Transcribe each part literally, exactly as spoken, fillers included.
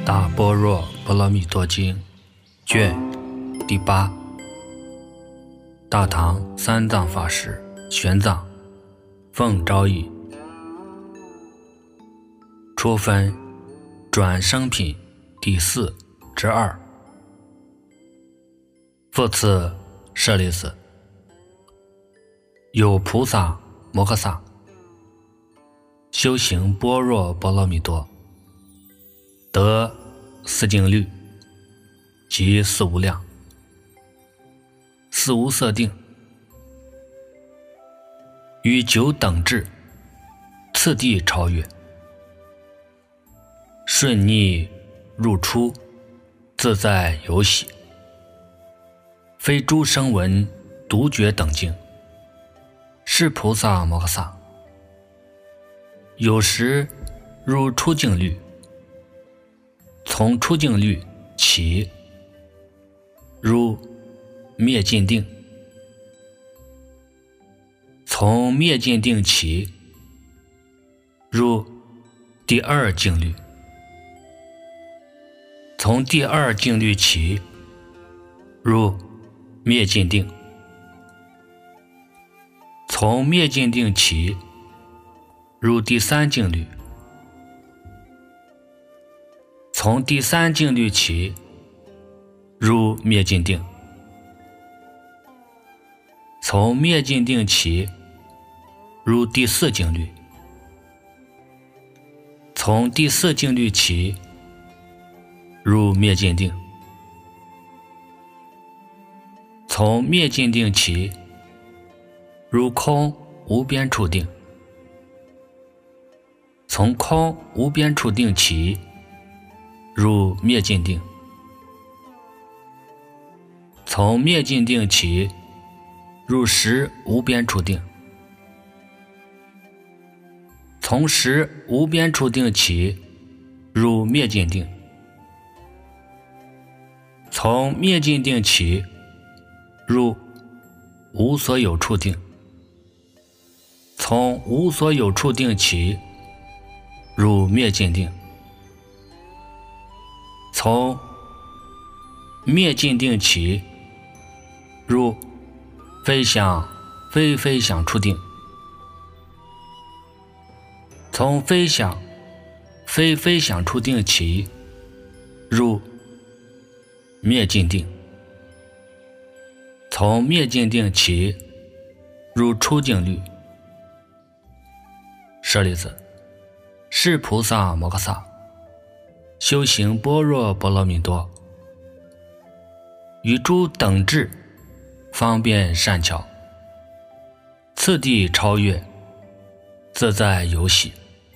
大般若波罗蜜多经卷第八，大唐三藏法师玄奘奉诏译，初分转生品第四之二。复次舍利子，有菩萨摩诃萨修行般若波罗蜜多，得四境律及四无量、四无色定，于九等至次第超越，顺逆入出，自在游喜，非诸声闻独觉等境，是菩萨摩诃萨。有时入出境律，从出境律起，入灭尽定，从灭尽定起，入第二境律，从第二境律起，入灭尽定，从灭尽定起，入第三境律，从第三境律起，入灭尽定，从灭尽定起，入第四境律，从第四境律起，入灭尽定，从灭尽定起，入空无边处定，从空无边处定起，入灭尽定，从灭尽定起，入识无边处定，从识无边处定起，入灭尽定，从灭尽定起，入无所有处定，从无所有处定起，入灭尽定，从灭尽定起，入非想非非想处定，从非想非非想处定起，入灭尽定，从灭尽定起，入出境律。舍利子，是菩萨摩诃萨修行般若波罗蜜多，于诸等至方便善巧，次第超越，自在游喜，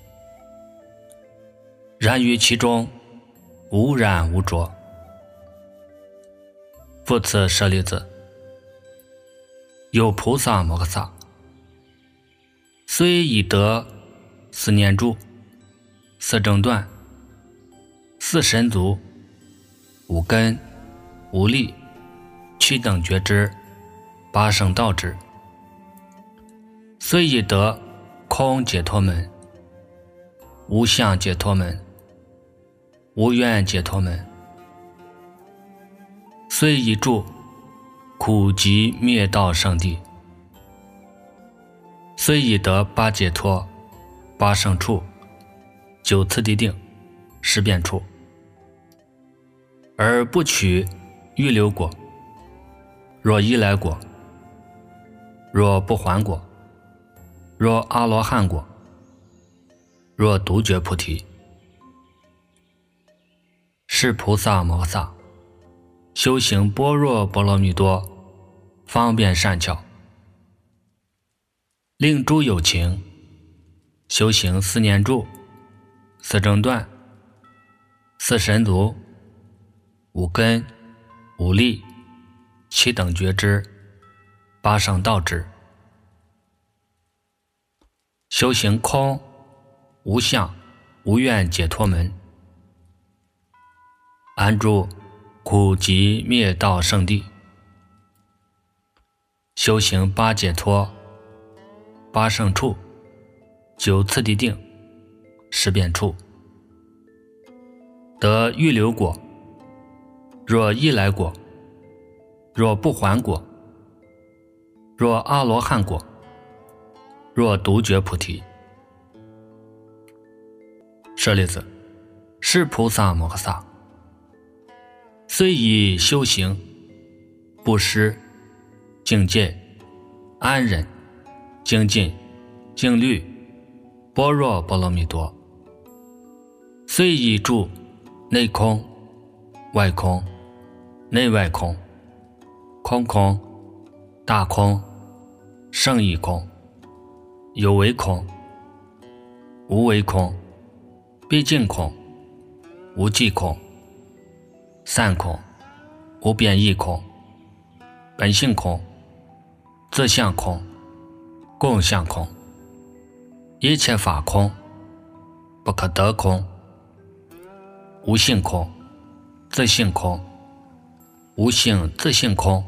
然于其中无染无着。复次舍利子，有菩萨摩诃萨虽已得四念住、四正断、四神足、五根、五力、七等觉知、八圣道支，虽已得空解脱门、无相解脱门、无愿解脱门，虽已住苦集灭道圣地，虽已得八解脱、八圣处、九次第定、十变处，而不取预流果，若依来果，若不还果，若阿罗汉果，若独觉菩提，是菩萨摩诃萨修行般若波罗蜜多，方便善巧，令诸有情修行四念住、四正断、四神足、五根、五力、七等觉知、八圣道支，修行空、无相、无愿解脱门，安住苦集灭道圣地，修行八解脱、八圣处、九次第定、十变处， 得预流果，若一来果，若不还果，若阿罗汉果，若独觉菩提。舍利子，是菩萨摩诃萨虽以修行、布施、境界、安忍、精进、静虑、般若波罗蜜多，虽以住内空、外空、内外空、空空、大空、胜义空、有为空、无为空、毕竟空、无际空、散空、无变异空、本性空、自相空、共相空、一切法空、不可得空、无性空、自性空、无性自性空，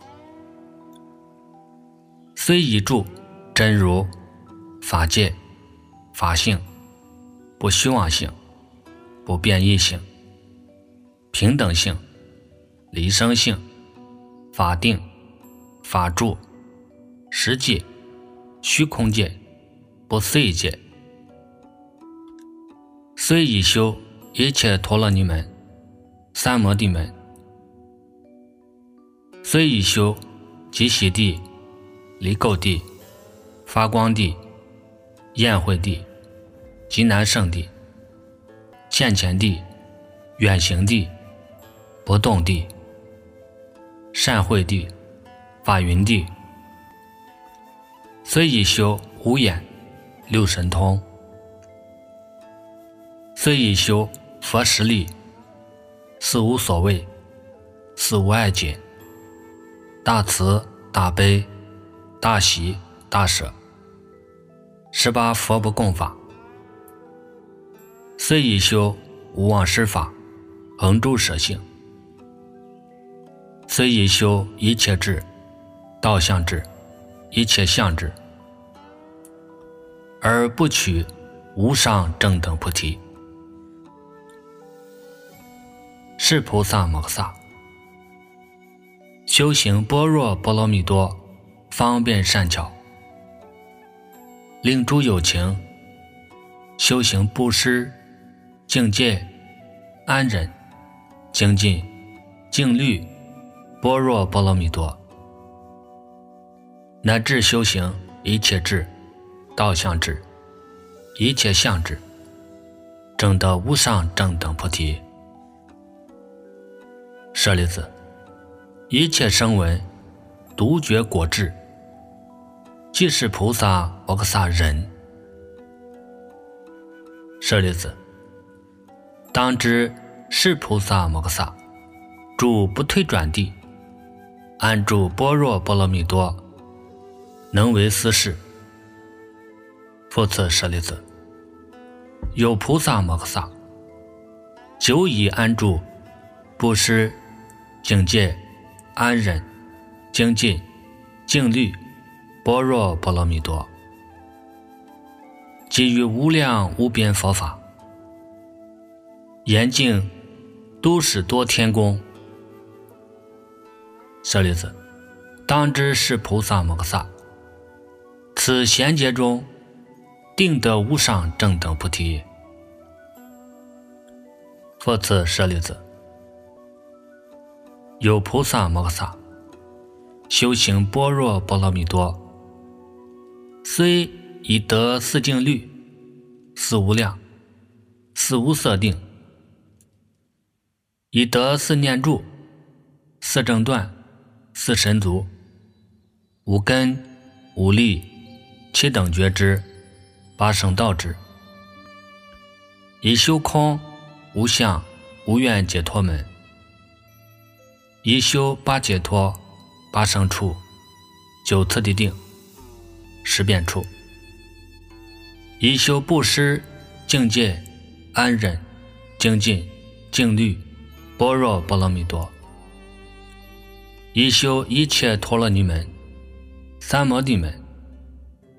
虽以住真如、法界、法性、不虚妄性、不变异性、平等性、离生性、法定、法住、实界、虚空界、不碎界，虽以修一切陀罗尼门、三摩地门，虽以修极喜地、离垢地、发光地、宴会地、极难胜地、现前地、远行地、不动地、善会地、法云地，虽以修五眼、六神通，虽以修佛实力、四无所谓、四无碍解、大慈大悲、大喜大舍、十八佛不共法，虽以修无忘失法、恒住舍性，虽以修一切智、道相智、一切相智，而不取无上正等菩提。是菩萨摩诃萨修行般若波罗蜜多方便善巧，令诸有情修行布施、境界、安忍、精进、静虑、般若波罗蜜多，乃至修行一切智、道相智、一切相智，证得无上正等菩提。舍利子，一切声闻独觉果智，即是菩萨摩诃萨人。舍利子，当知是菩萨摩诃萨住不退转地，安住般若波罗蜜多，能为斯事。复次舍利子，有菩萨摩诃萨久已安住布施、境界、安忍、精进、静虑、般若波罗蜜多，给予无量无边佛法，严净都使多天宫。舍利子，当知是菩萨摩诃萨此贤劫中定得无上正等菩提。复次舍利子，有菩萨摩诃萨修行般若波罗蜜多，虽已得四静虑、四无量、四无色定，已得四念住、四正断、四神足、五根、五力、七等觉支、八圣道支，已修空、无相、无愿解脱门，已修八解脱、八圣处、九次第定、十变处，已修布施、境界、安忍、精进、静虑、般若波罗蜜多，已修一切陀罗尼门、三摩地门，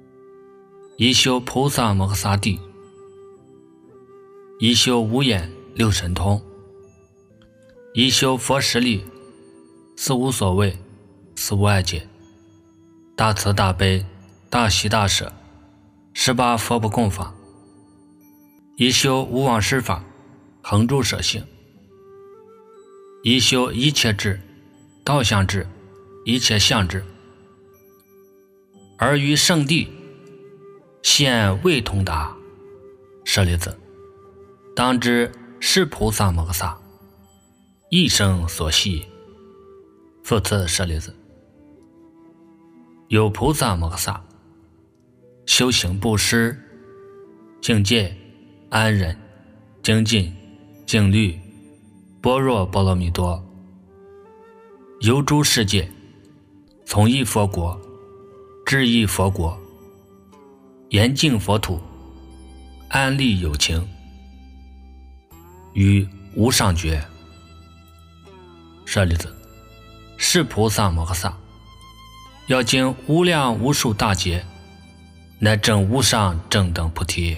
已修菩萨摩诃萨地，已修无眼、 六神通，一修佛实力，四无所谓，四无碍解，大慈大悲，大喜大舍，十八佛不共法，一修无妄施法，恒住舍性，一修一切智，道相智，一切相智，而于圣地现未通达。舍利子，当知是菩萨摩诃萨一生所系。复次舍利子，有菩萨摩诃萨修行布施、境界、安忍、精进、静虑、般若波罗蜜多，游诸世界，从一佛国至一佛国，严净佛土，安利有情，于无上觉。舍利子，是菩萨摩诃萨要经无量无数大劫，乃证无上正等菩提。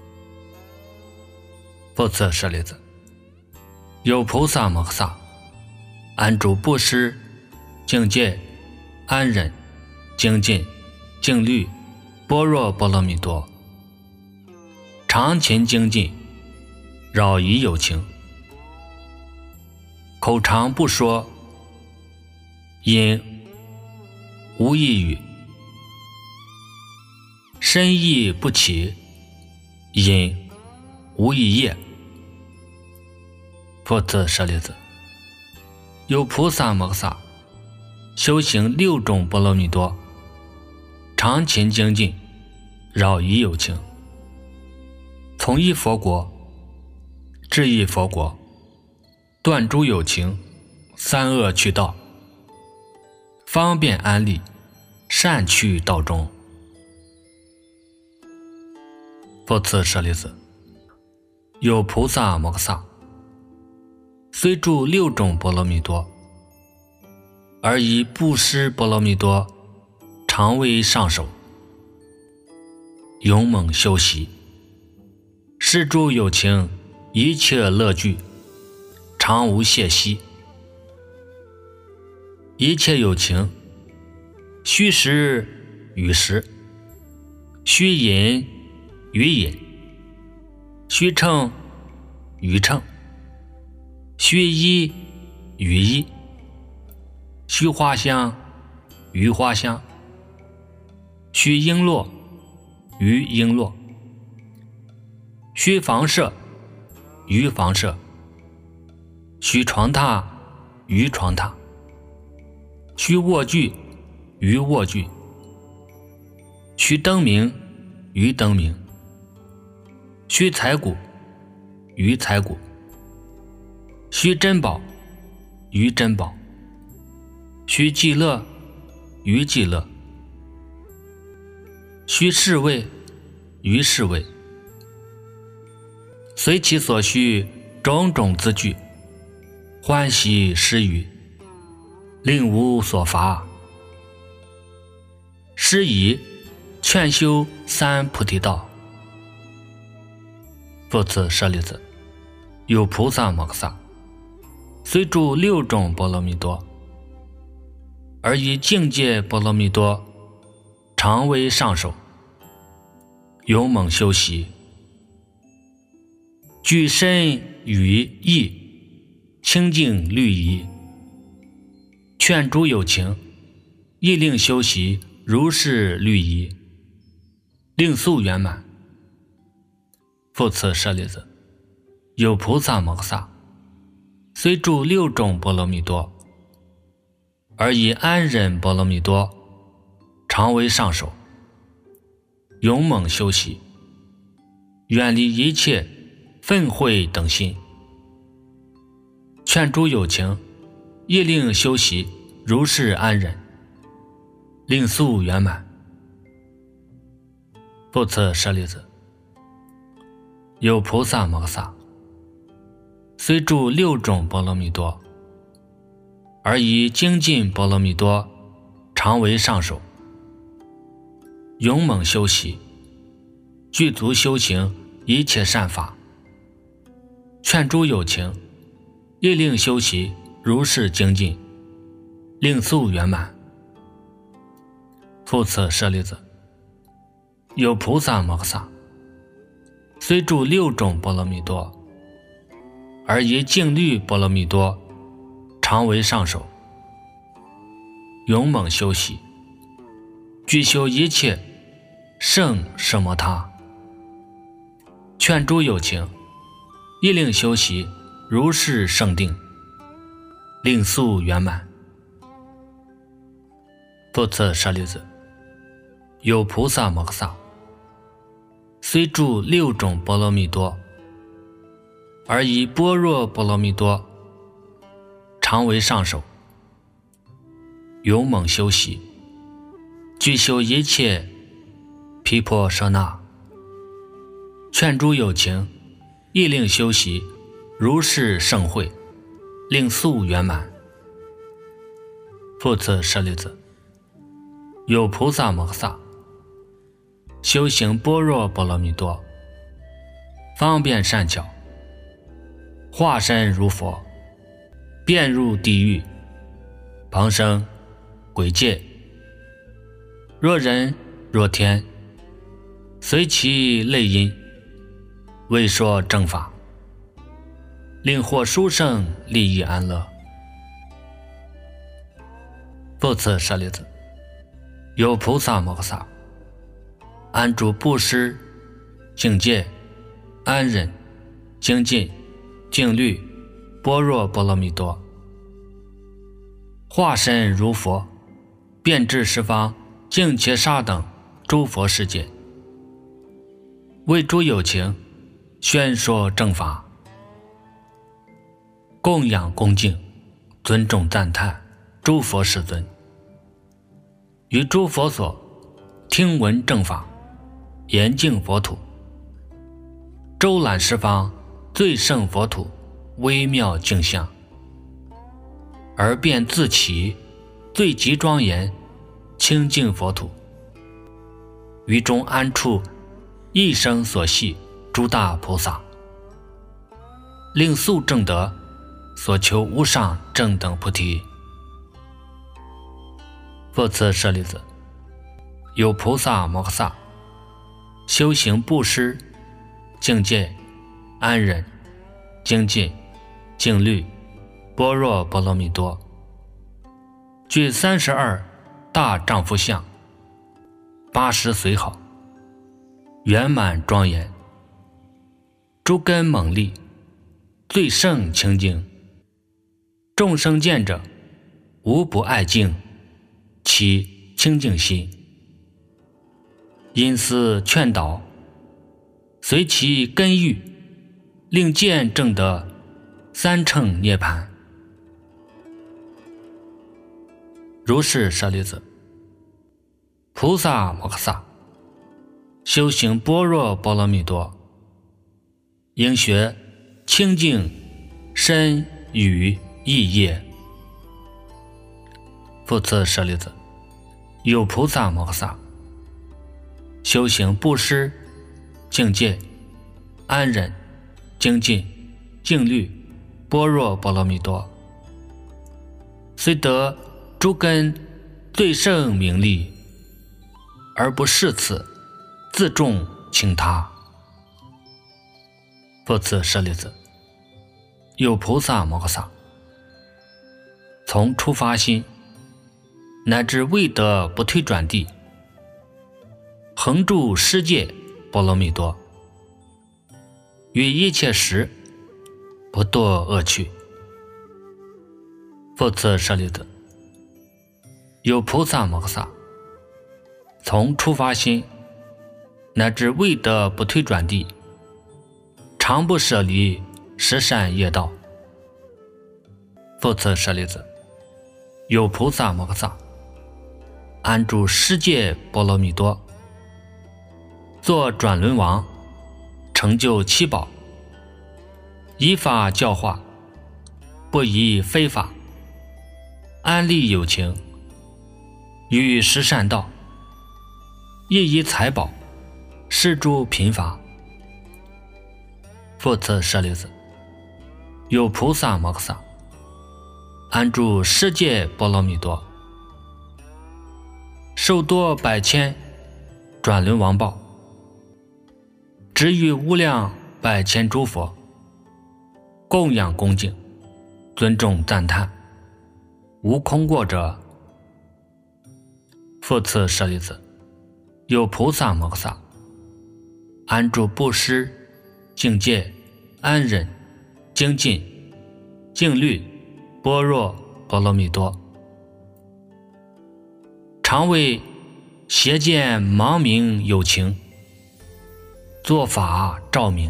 复次舍利子，有菩萨摩诃萨安住布施、境界、安忍、精进、静虑、般若波罗蜜多，常勤精进，扰疑有情，口常不说，因无一语；身意不起，因无一业。复次舍利子，有菩萨摩诃萨修行六种波罗蜜多，常勤精进，扰疑有情，从一佛国至一佛国，断诸有情，三恶趣道，方便安利，善趣道中。复次舍利子，有菩萨摩诃萨虽住六种波罗蜜多，而以布施波罗蜜多常为上首，勇猛修习，施诸有情一切乐具，常无懈息。一切有情，须食与食，须饮与饮，须称与称，须衣与衣，须花香与花香，须璎珞与璎珞，须房舍于房舍，须床榻于床榻，须卧具于卧具，须灯明于灯明，须财谷于财谷，须珍宝于珍宝，须伎乐于伎乐，须侍卫于侍卫，随其所需种种资具，欢喜施予，令无所乏。施以劝修三菩提道。复次舍利子，有菩萨摩诃萨虽住六种波罗蜜多，而以境界波罗蜜多常为上首，勇猛修习，具身语意清净律仪，劝诸有情，亦令修习如是律仪，令速圆满。复次舍利子，有菩萨摩诃萨虽住六种波罗蜜多，而以安忍波罗蜜多常为上首，勇猛修习，远离一切愤恚等心，劝诸有情，亦令修习如是安忍，令速圆满。复次舍利子，有菩萨摩诃萨虽住六种波罗蜜多，而以精进波罗蜜多常为上首，勇猛修习，具足修行一切善法， 劝诸有情，亦令修习如是精进，令速圆满。复次舍利子，有菩萨摩诃萨，虽住六种波罗蜜多，而以净律波罗蜜多常为上首，勇猛修习，具修一切圣奢摩他。劝诸有情，亦令修习如是圣定，令速圆满。复次舍利子，有菩萨摩诃萨，虽住六种波罗蜜多，而以般若波罗蜜多常为上首，勇猛修习，具修一切毗婆舍那。劝诸有情，亦令修习如是盛会，令速圆满。复次舍利子，有菩萨摩诃萨，修行般若波罗蜜多，方便善巧，化身如佛，遍入地狱、旁生、鬼界，若人若天，随其类因，为说正法，令获殊胜利益安乐。复次舍利子，有菩萨摩诃萨，安住布施、境界、安忍、精进、静虑、般若波罗蜜多，化身如佛，遍至十方净伽沙等诸佛世界，为诸有情宣说正法，供养恭敬，尊重赞叹诸佛世尊，于诸佛所听闻正法，严净佛土，周览十方最胜佛土微妙净相，而便自起最极庄严清净佛土，于中安处一生所系诸大菩萨，令速证得所求无上正等菩提。复次舍利子，有菩萨摩诃萨，修行布施、境界、安忍、精进、静虑、般若波罗蜜多，具三十二大丈夫相，八十随好，圆满庄严，诸根猛力，最胜清净，众生见者无不爱敬，其清净心。因思劝导，随其根欲，令见证得三乘涅槃。如是舍利子，菩萨摩诃萨，修行般若波罗蜜多，应学清净身语意业。复次舍利子，有菩萨摩诃萨，修行布施、境界、安忍、精进、静虑、般若波罗蜜多，虽得诸根最胜名利，而不视此，自重轻他。复次舍利子，有菩萨摩诃萨，从初发心乃至未得不退转地，恒住世界波罗蜜多，于一切时不堕恶趣。复次舍利子，有菩萨摩诃萨，从初发心乃至未得不退转地，常不舍离十善业道。复次舍利子，有菩萨摩诃萨，安住世界波罗蜜多，作转轮王，成就七宝，依法教化，不依非法，安利有情，于十善道，亦依财宝，施诸贫乏。复次舍利子， 有菩萨摩诃萨，安住世界波罗蜜多，受多百千转轮王报，值于无量百千诸佛，供养恭敬，尊重赞叹，无空过者。复次舍利子，有菩萨摩诃萨，安住布施、境界、安忍、精进、静虑、般若波罗蜜多，常为邪见盲明有情，作法照明，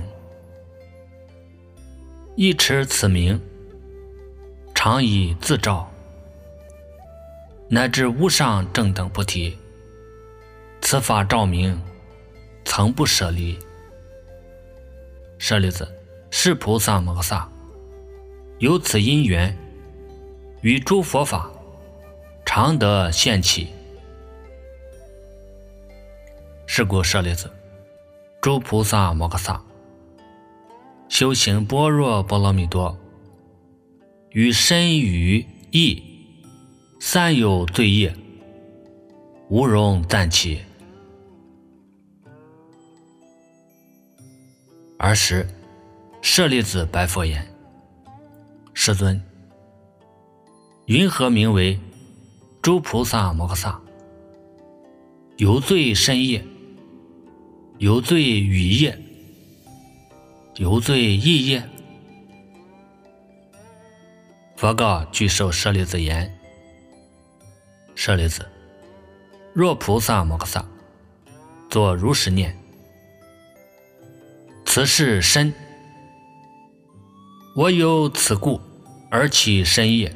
一持此名，常以自照，乃至无上正等菩提，此法照明，曾不舍离。舍利子，是菩萨摩诃萨有此因缘，于诸佛法常得现起。是故舍利子，诸菩萨摩诃萨修行般若波罗蜜多，于身语意三有罪业，无容暂起。尔时舍利子白佛言：世尊，云何名为诸菩萨摩诃萨有罪身业，有罪语业，有罪意业？佛告具受舍利子言：舍利子，若菩萨摩诃萨作如是念：此是身，我有此故而起身业；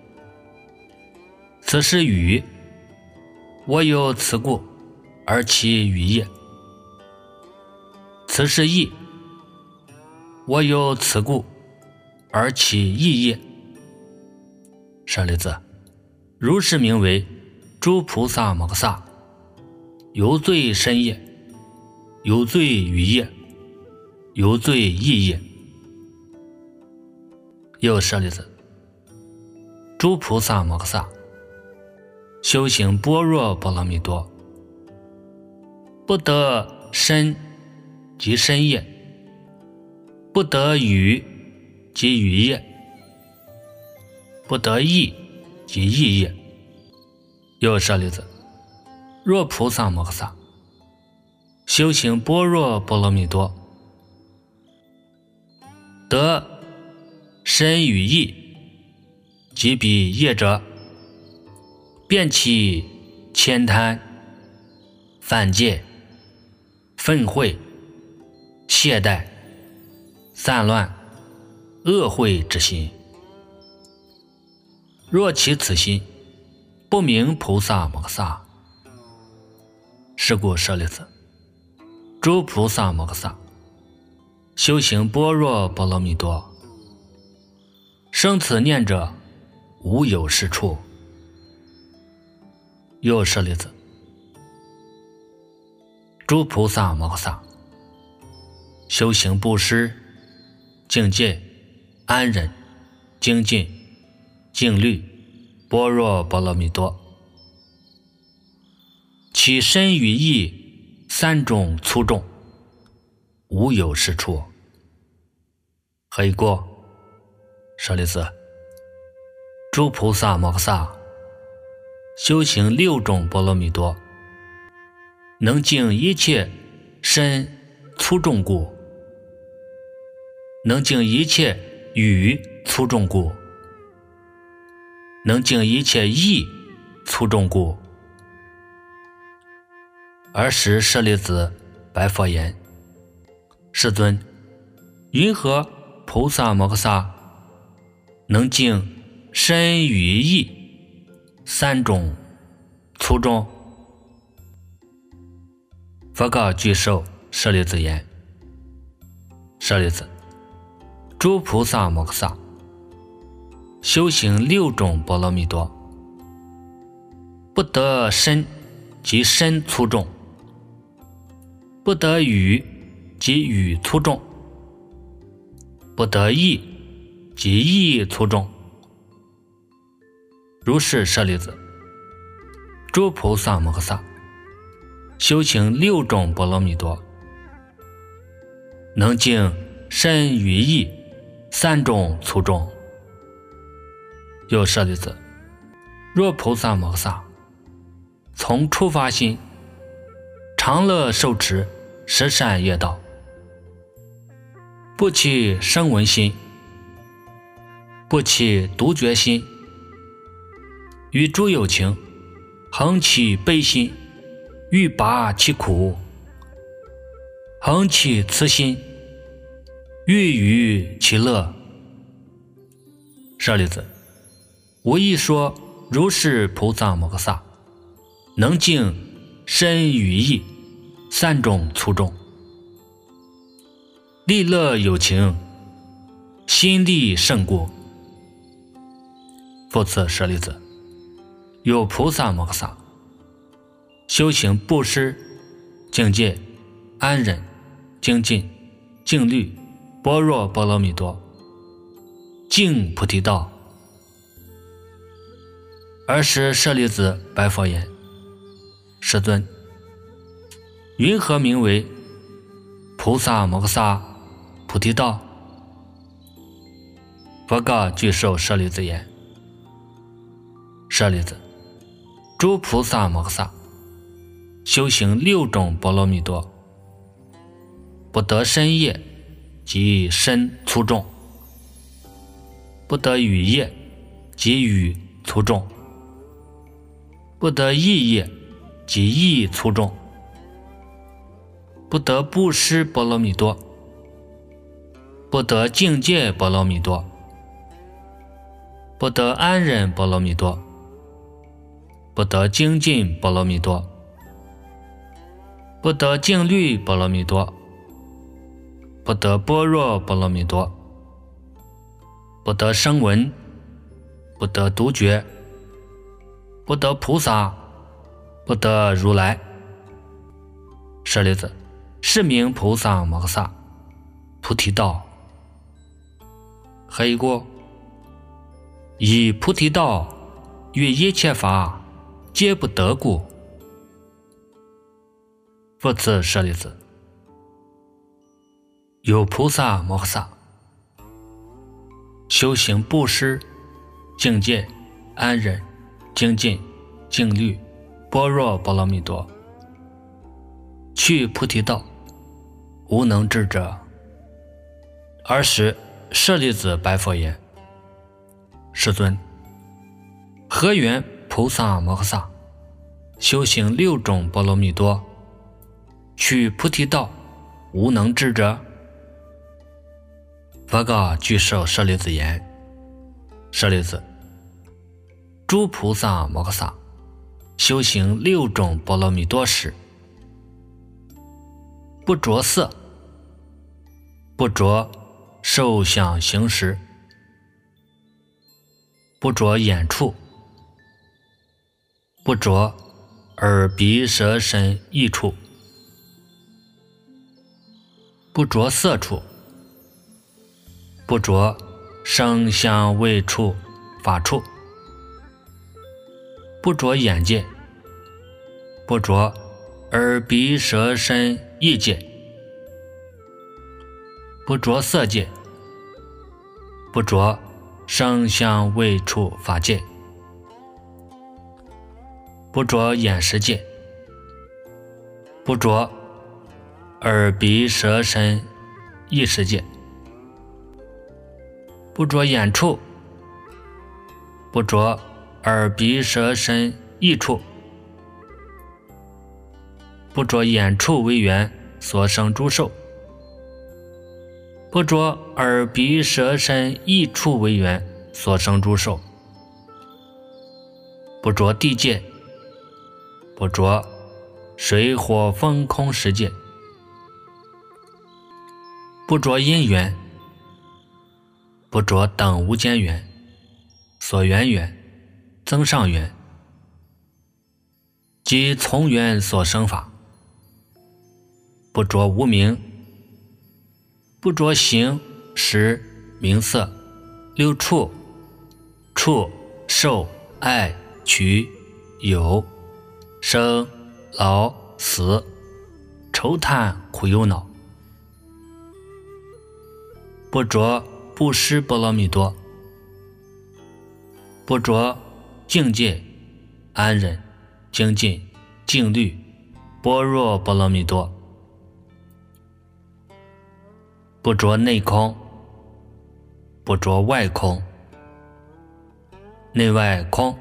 此是语，我有此故而起语业；此是意，我有此故而起意业。舍利子，如是名为诸菩萨摩诃萨有罪身业，有罪语业，有罪意业。又舍利子，诸菩萨摩诃萨修行般若波罗蜜多，不得身即身业，不得语即语业，不得意即意业。又舍利子，若菩萨摩诃萨修行般若波罗蜜多，得身语意及彼业者，便起悭贪、犯戒、愤恚、懈怠、散乱、恶慧之心。若起此心，不名菩萨摩诃萨。是故舍利子，诸菩萨摩诃萨修行般若波罗蜜多，生此念者无有是处。又舍利子，诸菩萨摩诃萨修行布施、境界、安忍、精进、静虑、般若波罗蜜多，其身语意三种粗重，无有是处。何以过？舍利子，诸菩萨摩诃萨修行六种波罗蜜多，能净一切身粗重故，能净一切语粗重故，能净一切意粗重故。尔时舍利子白佛言：世尊，云何菩萨摩诃萨能净身语意三种粗重？佛告具受舍利子言：舍利子，诸菩萨摩诃萨修行六种波罗蜜多，不得身即身粗重，不得语即语粗重，不得意及意粗重。如是舍利子，诸菩萨摩诃萨修行六种波罗蜜多，能尽身语意三种粗重。又舍利子，若菩萨摩诃萨从初发心常乐受持十善业道，不起声闻心，不起独觉心，与诸有情恒起悲心，欲拔其苦，恒起慈心，欲与其乐。舍利子，无一说如是菩萨摩诃萨能尽身语意三种粗重，利乐有情，心地胜过。复次舍利子，有菩萨摩诃萨修行布施、境界、安忍、精进、静虑、般若波罗蜜多，尽菩提道。尔时舍利子白佛言：世尊，云何名为菩萨摩诃萨菩提道？佛告具受舍利子言：舍利子，诸菩萨摩诃萨修行六种波罗蜜多，不得身业及身粗重，不得语业及语粗重，不得意业及意粗重，不得布施波罗蜜多，不得境界波罗蜜多，不得安忍波罗蜜多，不得精进波罗蜜多，不得静虑波罗蜜多，不得般若波罗蜜多，不得声闻，不得独觉，不得菩萨，不得如来。舍利子，是名菩萨摩诃萨菩提道。何以故？以菩提道于一切法皆不得故。复次舍利子，有菩萨摩诃萨修行布施、境界、安忍、精进、静虑、般若波罗蜜多，去菩提道，无能至者。尔时舍利子白佛言：世尊，何缘菩萨摩诃萨修行六种波罗蜜多，去菩提道，无能至者？佛告具受舍利子言：舍利子，诸菩萨摩诃萨修行六种波罗蜜多时，不着色，不着受想行识，不着眼处，不着耳鼻舌身意处，不着色处，不着声香味触法处，不着眼界，不着耳鼻舌身意界，不着色界，不着声香味触法界，不着眼识界，不着耳鼻舌身意识界，不着眼处，不着耳鼻舌身意处，不着眼处为缘所生诸受，不着耳鼻舌身意处为缘所生诸受，不着地界，不着水火风空十界，不着因缘，不着等无间缘、所缘缘、增上缘及从缘所生法，不着无明，不着形、识、名色、 六畜，畜受爱取有生老死愁叹苦忧恼。不着布施波罗蜜多，不着境界安忍精进静虑般若波罗蜜多，不着内空，不着外空，内外空，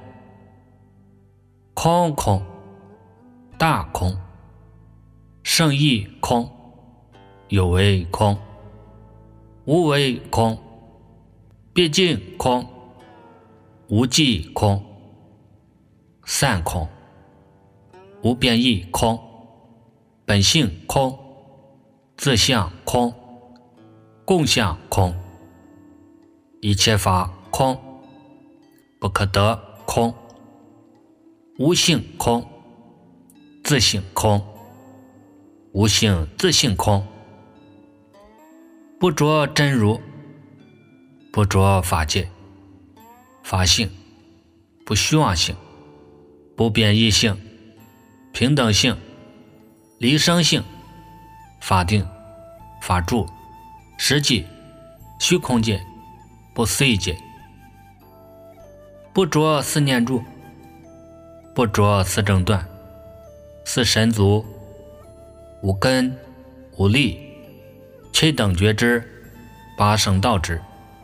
空空大空，圣意空，有为空，无为空，毕竟空，无记空，散空，无变异空，本性空，自相空，共相空，一切法空，不可得空，无性空，自性空，无性自性空，不着真如，不着法界，法性，不虚妄性，不变异性，平等性，离生性，法定，法住，实际，虚空界，不思议界，不着四念住，不着四正断，四神足，五根，五力，七等觉知，八圣道知，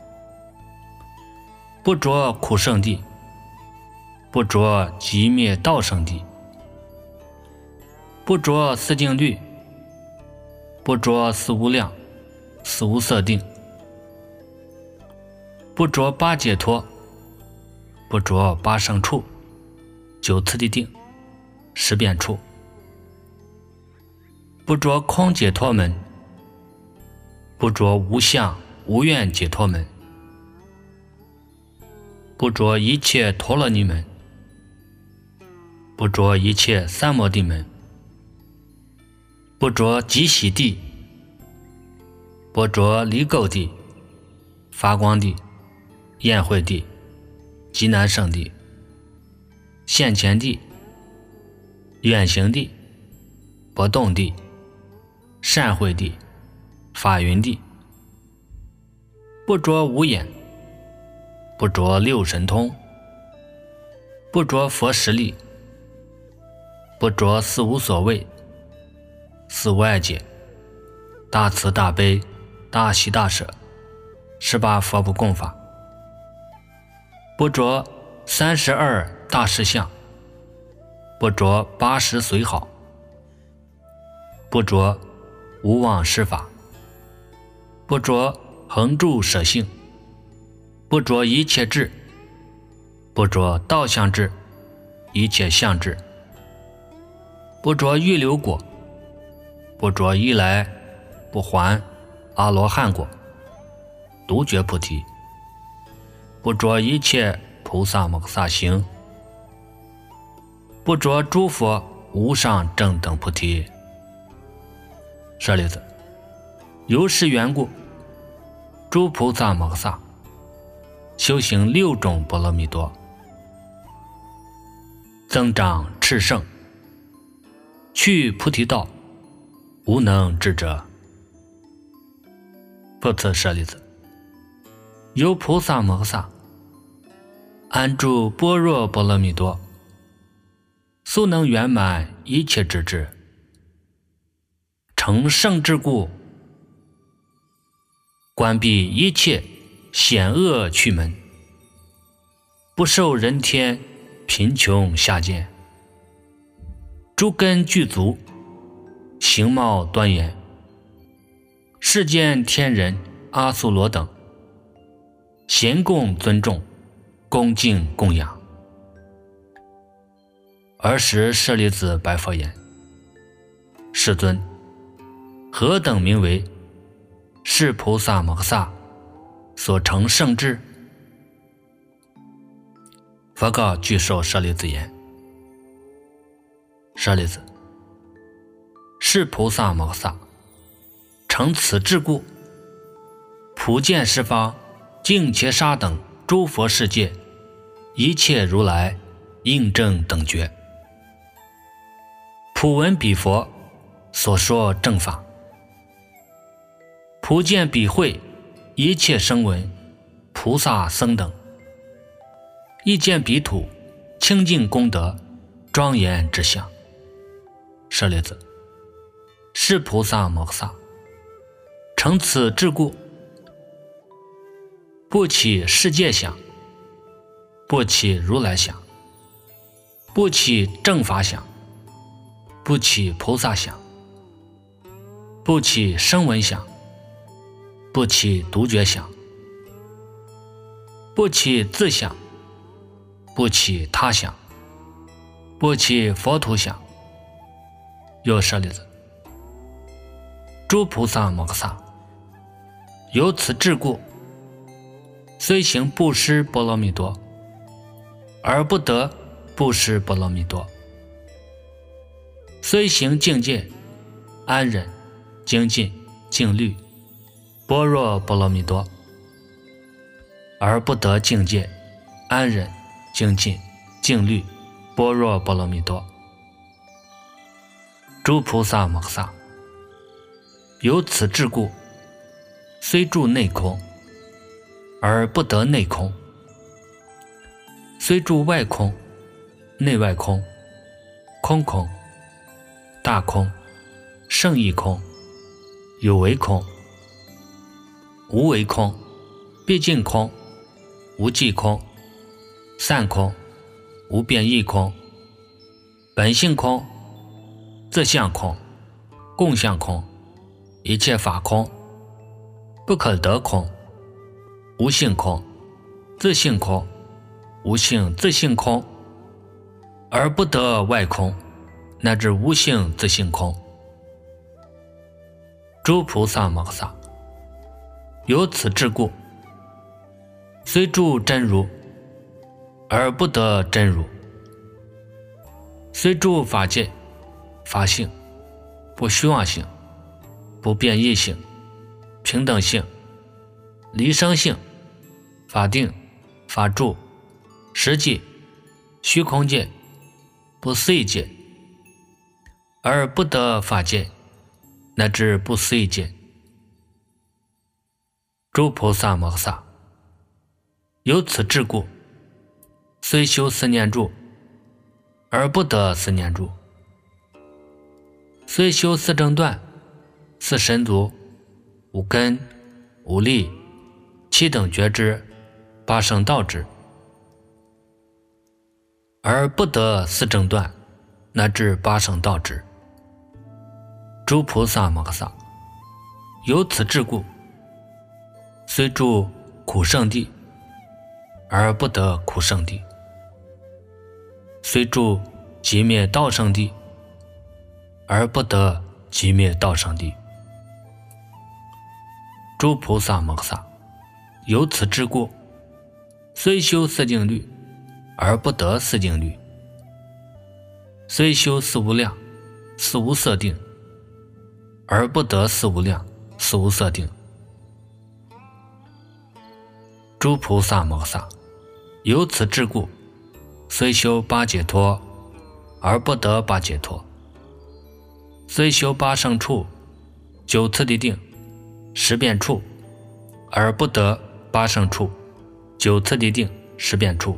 不着苦圣地，不着极灭道圣地，不着四静虑，不着四无量，四无色定，不着八解脱，不着八圣处，九次第定，十变处，不着空解脱门，不着无相无愿解脱门，不着一切陀罗尼门，不着一切三摩地门，不着极喜地，不着离垢地，发光地，宴会地，极难胜地，现前地，远行地，不动地，善会地，法云地，不着无眼，不着六神通，不着佛实力，不着四无所谓，四无碍解，大慈大悲，大喜大舍，十八佛不共法，不着三十二大事相，不着八十随好，不着无妄施法，不着恒住舍性，不着一切智，不着道相智，一切相智，不着预流果，不着一来不还阿罗汉果，独觉菩提，不着一切菩萨摩诃萨行，不着诸佛无上正等菩提。舍利子，由是缘故，诸菩萨摩诃萨修行六种波罗蜜多，增长炽盛，去菩提道，无能至者。复次舍利子，由菩萨摩诃萨安住般若波罗蜜多，速能圆满一切之智，成圣之故，关闭一切险恶趣门，不受人天贫穷下贱，诸根具足，形貌端严，世间天人阿苏罗等咸供尊重，恭敬供养。尔时舍利子白佛言：世尊，何等名为是菩萨摩诃萨所成圣智？佛告具受舍利子言：舍利子，是菩萨摩诃萨成此智故，普见十方净伽沙等诸佛世界，一切如来应正等觉，普闻彼佛所说正法，普见彼会一切声闻菩萨僧等，亦见彼土清净功德庄严之相。舍利子，是菩萨摩诃萨成此智故，不起世界想，不起如来想，不起正法想，不起菩萨想，不起声闻想，不起独觉想，不起自想，不起他想，不起佛土想。又舍利子，诸菩萨摩诃萨由此智故，虽行布施波罗蜜多，而不得布施波罗蜜多；虽行境界安忍精进静虑般若波罗蜜多，而不得境界安忍精进静虑般若波罗蜜多。诸菩萨摩诃萨由此智故，虽住内空，而不得内空；虽住外空、内外空、空空、大空、胜义空、有为空、无为空、毕竟空、无记空、散空、无变异空、本性空、自相空、共相空、一切法空、不可得空、无性空、自性空、无性自性空，而不得外空，乃至无性自性空。诸菩萨摩诃萨由此智故，虽住真如，而不得真如；虽住法界法性、不虚妄性、不变异性、平等性、离生性、法定、法住、实际、虚空界、不思议界，而不得法界乃至不思议界。诸菩萨摩诃萨由此智故，虽修四念住，而不得四念住；虽修四正断、四神足、五根、五力、七等觉知、八圣道支，而不得四正断乃至八圣道支。诸菩萨摩诃萨由此智故，虽住苦圣地，而不得苦圣地；虽住极灭道圣地，而不得极灭道圣地。诸菩萨摩诃萨由此智故，虽修四静虑，而不得四静虑；虽修四无量、四无色定，而不得四无量、四无色定。诸菩萨摩诃萨由此智故，虽修八解脱，而不得八解脱；虽修八圣处、九次第定、十变处，而不得八圣处、九次第定、十变处。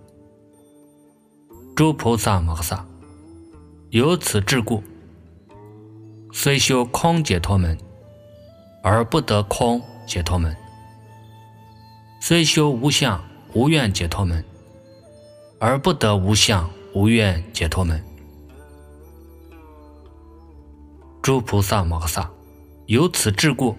诸菩萨摩诃萨由此智故，虽修空解脱门，而不得空解脱门；虽修无相无愿解脱门，而不得无相无愿解脱门。诸菩萨摩诃萨由此智故，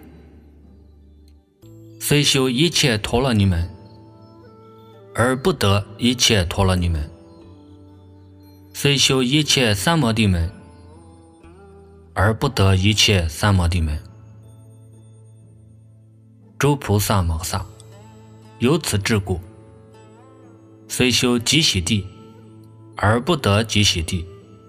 虽修一切陀罗尼门，而不得一切陀罗尼门；虽修一切三摩地门，而不得一切三摩地门。诸菩萨摩诃萨由此智故，虽修极喜地，而不得极喜地；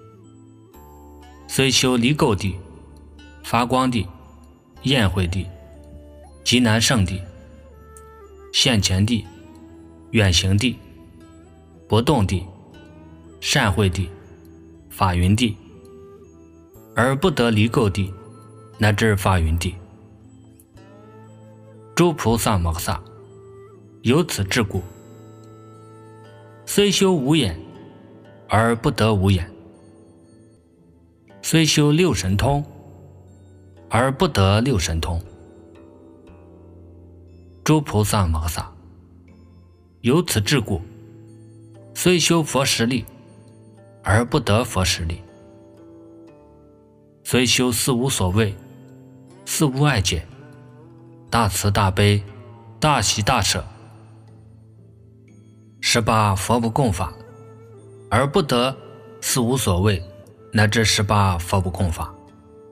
虽修离垢地、发光地、宴会地、极难胜地、 现前地、远行地、不动地、善慧地、法云地，而不得离垢地，乃至法云地。诸菩萨摩诃萨有此智故，虽修无眼而不得无眼，虽修六神通而不得六神通。诸菩萨摩诃萨有此智故，虽修佛十力而不得佛十力，虽修四无所谓、四无碍解、大慈大悲、大喜大舍、十八佛不共法，而不得四无所谓乃至十八佛不共法。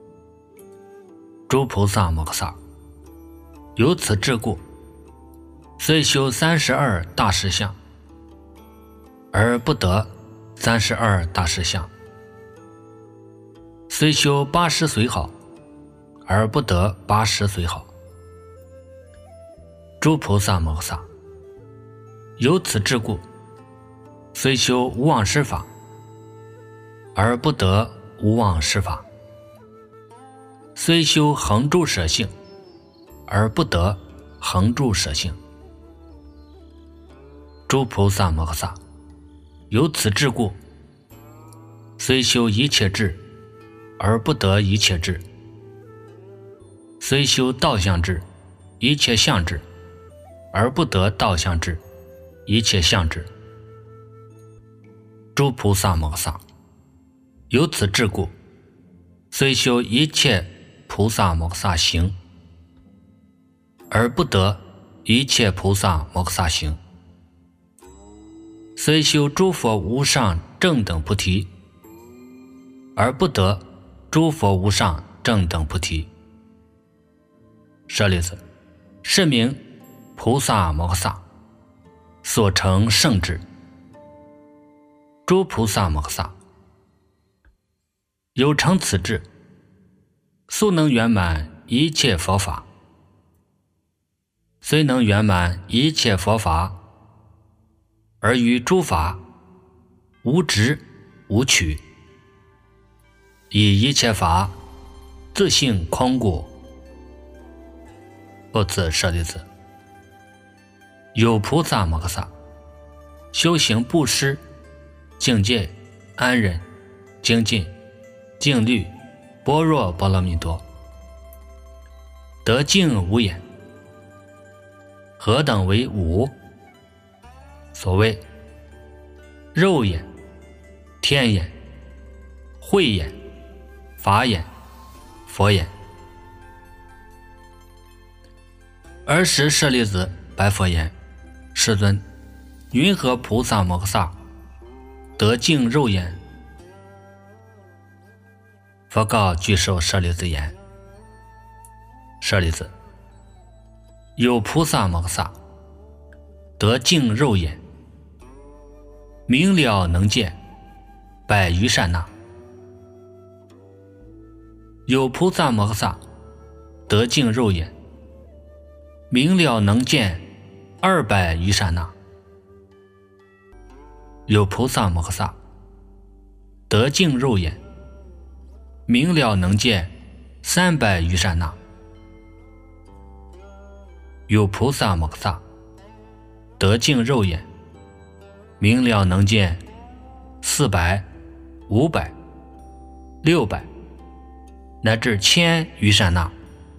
诸菩萨摩诃萨有此智故，虽修三十二大实相而不得三十二大实相，虽修八十随好而不得八十随好。诸菩萨摩诃萨有此智故，虽修无妄施法而不得无妄施法，虽修恒住舍性而不得恒住舍性。诸菩萨摩诃萨有此智故，虽修一切智而不得一切智，虽修道相智、一切相智而不得道相智、一切相智。诸菩萨摩诃萨有此智故，虽修一切菩萨摩诃萨行而不得一切菩萨摩诃萨行，虽修诸佛无上正等菩提而不得诸佛无上正等菩提。舍利子，是名菩萨摩诃萨所成圣智。诸菩萨摩诃萨有成此智，速能圆满一切佛法，虽能圆满一切佛法，而于诸法无执无取，以一切法自性空故。复次，舍利子，有菩萨摩诃萨修行布施、境界、安忍、精进、静虑、般若波罗蜜多，得净无眼。何等为无？所谓肉眼、天眼、慧眼、法眼、佛眼。尔时舍利子白佛言：世尊，云何菩萨摩诃萨得净肉眼？佛告具寿舍利子言：舍利子，有菩萨摩诃萨得净肉眼，明了能见百余刹那。有菩萨摩诃萨得净肉眼，明了能见二百余刹那。有菩萨摩诃萨得净肉眼，明了能见三百余刹那。有菩萨摩诃萨得净肉眼，明了能见四百、五百、六百乃至千余刹那。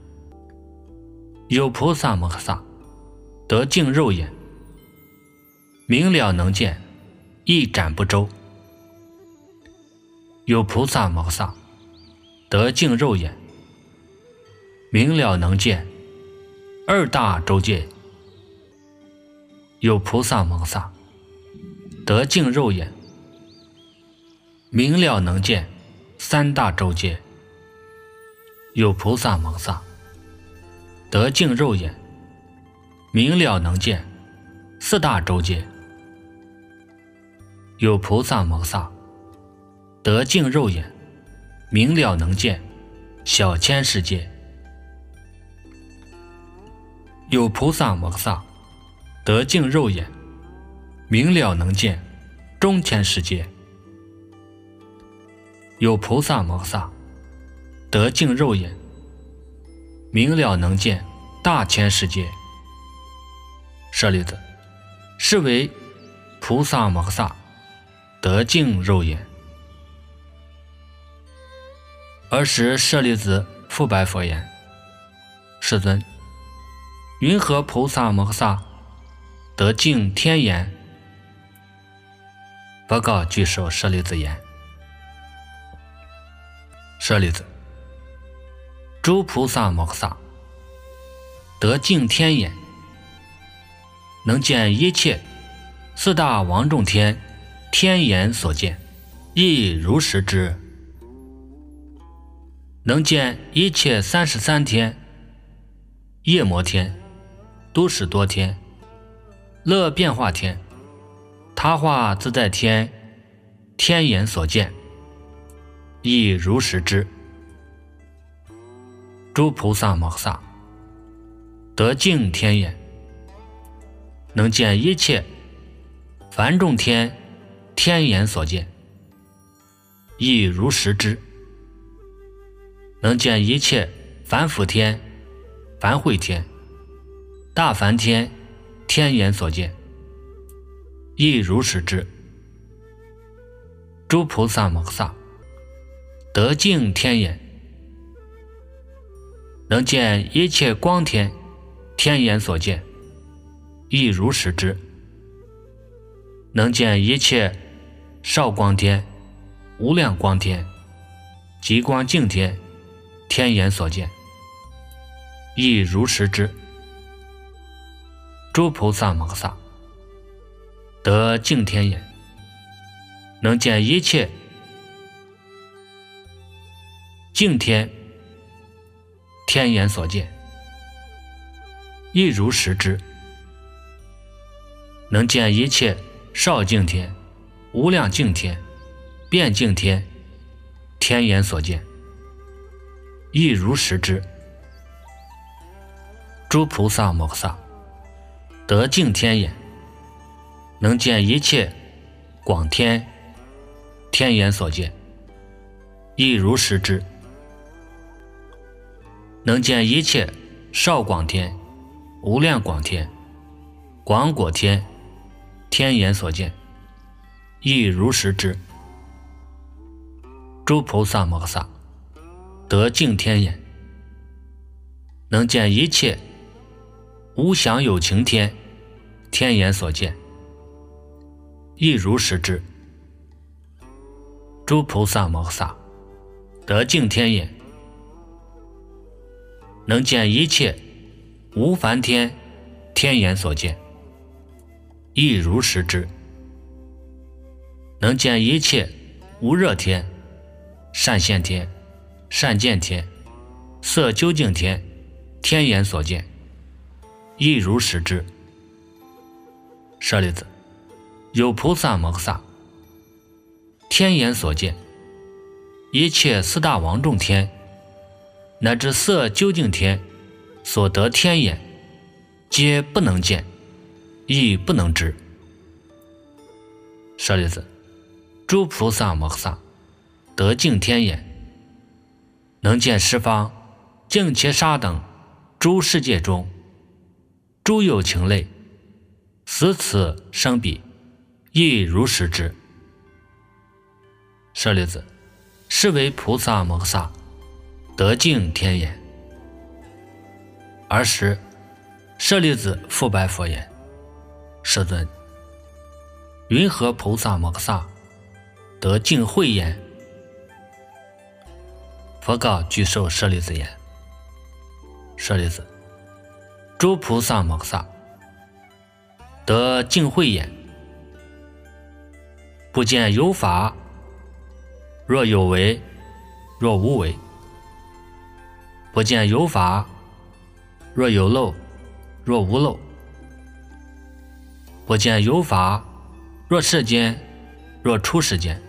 有菩萨摩诃萨得净肉眼，明了能见一展不周。有菩萨摩诃萨得净肉眼，明了能见二大周界。有菩萨摩诃萨得净肉眼，明了能见三大周界。有菩萨摩诃萨得净肉眼，明了能见四大周界。有菩萨摩诃萨得净肉眼，明了能见小千世界。有菩萨摩诃萨得净肉眼，明了能见中天世界。有菩萨摩诃萨得净肉眼，明了能见大千世界。舍利子，是为菩萨摩诃萨得净肉眼。尔时舍利子复白佛言：世尊，云何菩萨摩诃萨得净天眼？佛告具寿舍利子言：舍利子，诸菩萨摩诃萨得净天眼，能见一切四大王众天天眼所见，亦如实知。能见一切三十三天、夜摩天、都史多天、乐变化天、他化自在天天眼所见，亦如实知。诸菩萨摩诃萨得净天眼，能见一切梵众天天眼所见，亦如实知。能见一切梵辅天、梵会天、大梵天天眼所见，亦如实知。诸菩萨摩诃萨得净天眼，能见一切光天天眼所见，亦如实知。能见一切少光天、无量光天、极光净天天眼所见，亦如实知。诸菩萨摩诃萨得净天眼，能见一切净天天眼所见，亦如实知。能见一切少净天、无量净天、遍净天天眼所见，亦如实知。诸菩萨摩诃萨得净天眼，能见一切广天天眼所见，亦如实知。能见一切少广天、无量广天、广果天天眼所见，亦如实知。诸菩萨摩诃萨得净天眼，能见一切无想有情天天眼所见，亦如实知。诸菩萨摩诃萨得净天眼，能见一切无梵天天眼所见，亦如实知。能见一切无热天、善现天、善见天、色究竟天天眼所见，亦如实知。舍利子，有菩萨摩诃萨天眼所见，一切四大王众天乃至色究竟天所得天眼，皆不能见，亦不能知。舍利子，诸菩萨摩诃萨得净天眼，能见十方净伽沙等诸世界中诸有情类死此生彼，亦如实知。舍利子，是为菩萨摩诃萨得净天眼。尔时舍利子复白佛言：世尊，云何菩萨摩诃萨得净慧眼？佛告具寿舍利子言：舍利子，诸菩萨摩诃萨得净慧眼，不见有法，若有为，若无为；不见有法，若有漏，若无漏；不见有法，若世间，若出世间；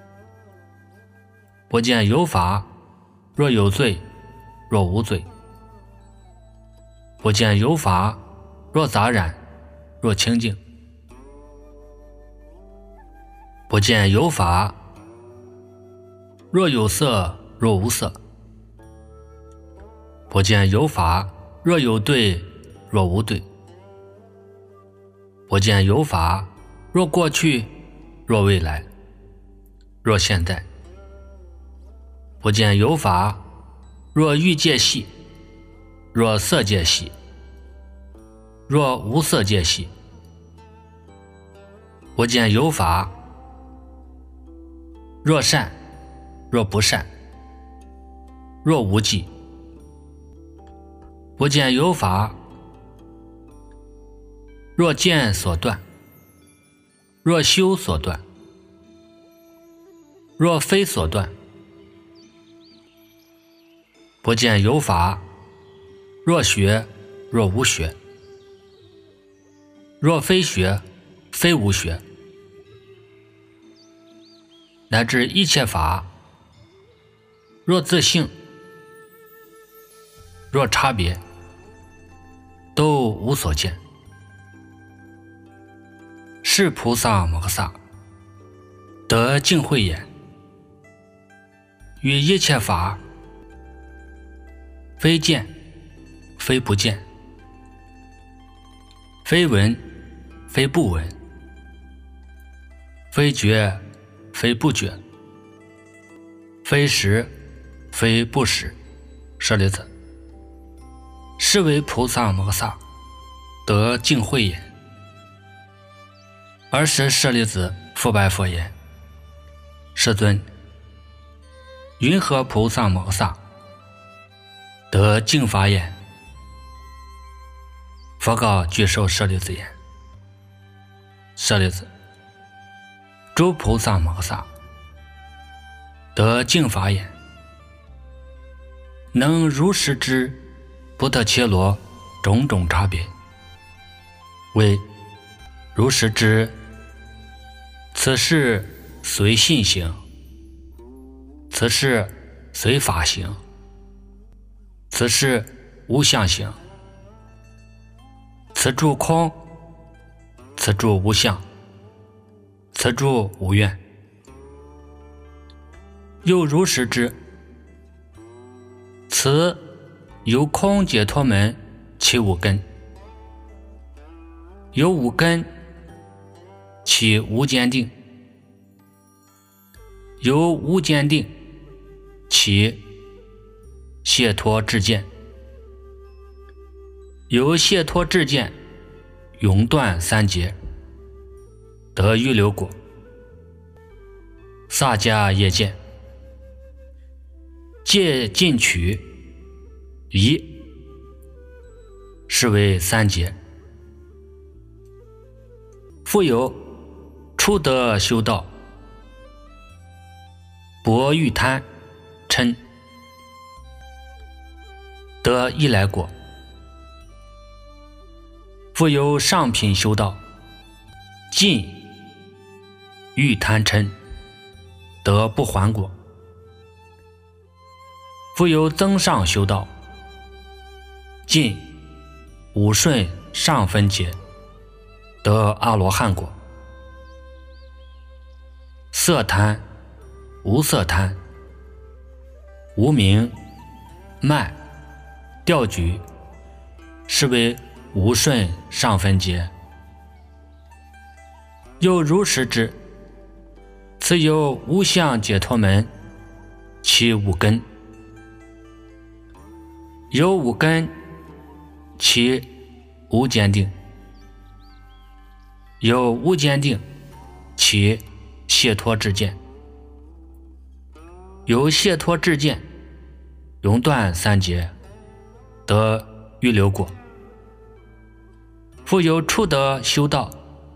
不见有法，若有罪，若无罪；不见有法，若杂染， 若清净。不见有法，若有色，若无色。不见有法，若有对，若无对。不见有法，若过去，若未来，若现在。不见有法，若欲界系，若色界系，若无色界系。不见有法，若善，若不善，若无记。不见有法，若见所断，若修所断，若非所断。不见有法，若学，若无学，若非学，非无学。乃至一切法，若自性，若差别，都无所见。是菩萨摩诃萨得净慧眼，于一切法，非见，非不见，非闻，非不闻，非觉，非不觉，非识，非不识。舍利子，是为菩萨摩诃萨得净慧眼。尔时舍利子复白佛言：世尊，云何菩萨摩诃萨得净法眼？佛告具受舍利子言：舍利子，诸菩萨摩诃萨得净法眼，能如实知不特伽罗种种差别，为如实知此事随性行，此事随法行，此事无相行，此住空，此住无相，此住无愿。又如实知此由空解脱门起五根，由五根起无间定，由无间定起解脱智见，由解脱智见永断三劫，得预流果。萨迦耶见，戒尽取一，是为三劫。复有初得修道，薄欲贪嗔，得一来果。复有上品修道，尽欲贪嗔，得不还果。复有增上修道，尽五顺上分劫，得阿罗汉果。色贪、无色贪、无明、慢、调举，是为无顺上分劫。又如实知此有无相解脱门起五根，由五根起无间定，由无间定起解脱智见，由解脱智见永断三劫，得预流果。复有初得修道，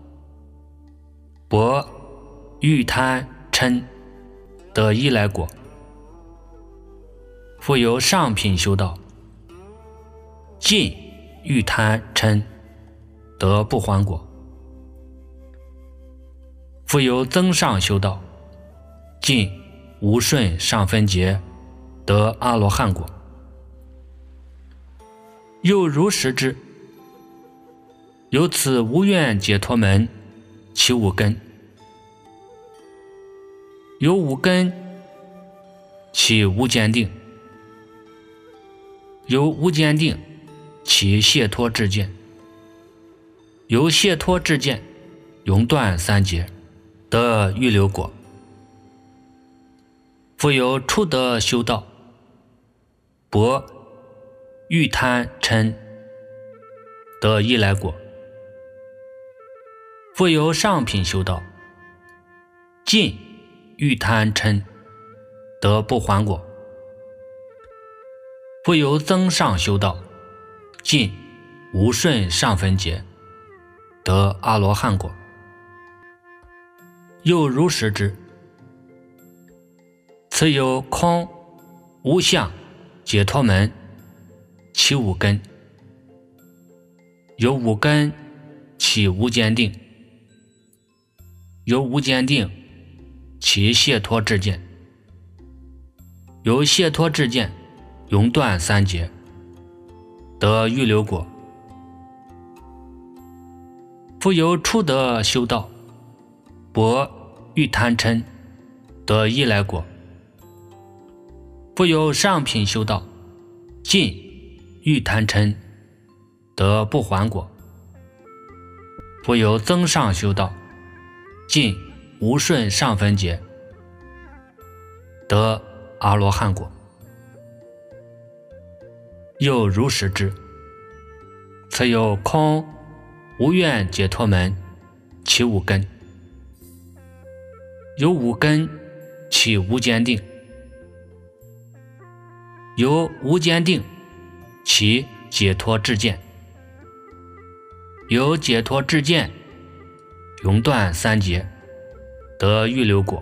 薄欲贪嗔，得一来果。复有上品修道，尽欲贪嗔，得不还果。复有增上修道，尽无顺上分劫，得阿罗汉果。又如实知由此无愿解脱门，其五根。有五根，其无间定。有无间定，其解脱之见。有解脱之见，永断三劫，得预流果。复有初得修道，薄欲贪嗔，得依来果。复有上品修道，尽欲贪嗔，得不还果。复有增上修道，尽无顺上分劫，得阿罗汉果。又如实之。此有空无相解脱门，其五根。有五根，其无间定。有无间定，其解脱之见。有解脱之见，永断三劫，得预流果。复有初得修道，薄欲贪嗔，得依来果。复有上品修道，尽欲贪嗔，得不还果。复有增上修道，尽无顺上分劫，得阿罗汉果。又如实之。此有空无愿解脱门，其五根。有五根，其无间定。有无间定，其解脱之见。有解脱之见，永断三劫，得预流果。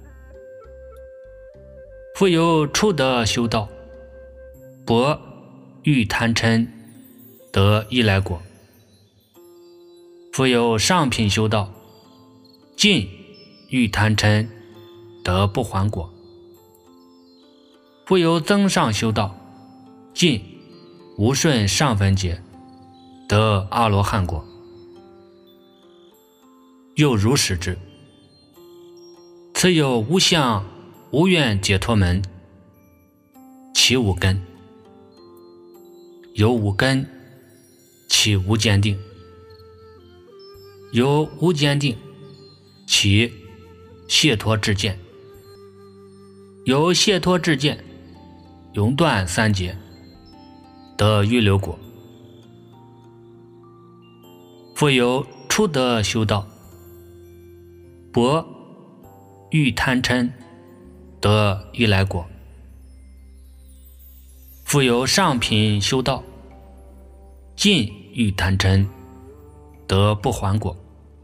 复有初得修道，薄欲贪嗔，得依来果。复有上品修道，尽欲贪嗔，得不还果。复有增上修道，尽无顺上分劫，得阿罗汉果。又如实之。此有无相无愿解脱门，其五根。有五根，其无间定。有无间定，其解脱之见。有解脱之见，永断三劫，得预流果。复有初得修道，薄欲贪嗔，得依来果。复有上品修道，尽欲贪嗔，得不还果。